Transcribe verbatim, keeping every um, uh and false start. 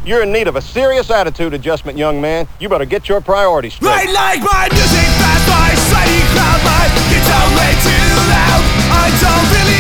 You're in need of a serious attitude adjustment, young man. You better get your priorities straight. Right, like my music, fast, my shiny crowd, my guitar way too loud. I don't really